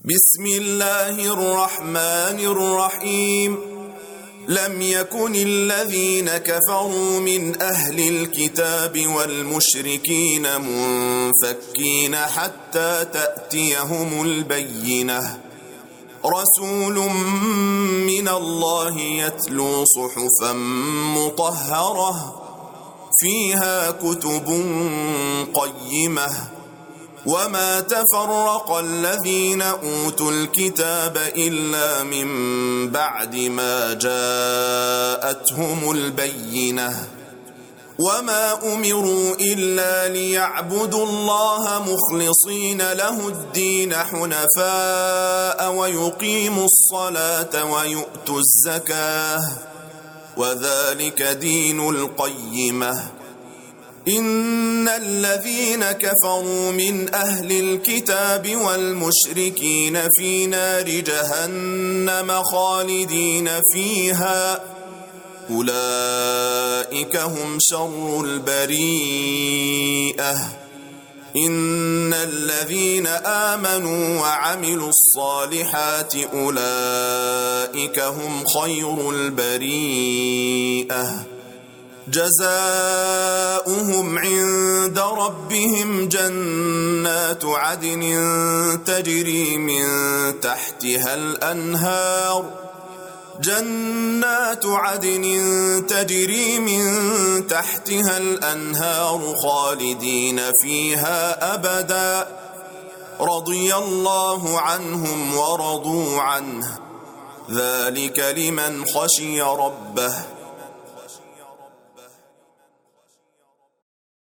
بسم الله الرحمن الرحيم لم يكن الذين كفروا من أهل الكتاب والمشركين منفكين حتى تأتيهم البينة رسول من الله يتلو صحفا مطهرة فيها كتب قيمة وما تفرق الذين أوتوا الكتاب إلا من بعد ما جاءتهم البينة وما أمروا إلا ليعبدوا الله مخلصين له الدين حنفاء ويقيموا الصلاة ويؤتوا الزكاة وذلك دين القيمة إن الذين كفروا من أهل الكتاب والمشركين في نار جهنم خالدين فيها أولئك هم شر البريئة إن الذين آمنوا وعملوا الصالحات أولئك هم خير البريئة جزاؤهم عند ربهم جنات عدن تجري من تحتها الأنهار خالدين فيها أبدا رضي الله عنهم ورضوا عنه ذلك لمن خشي ربه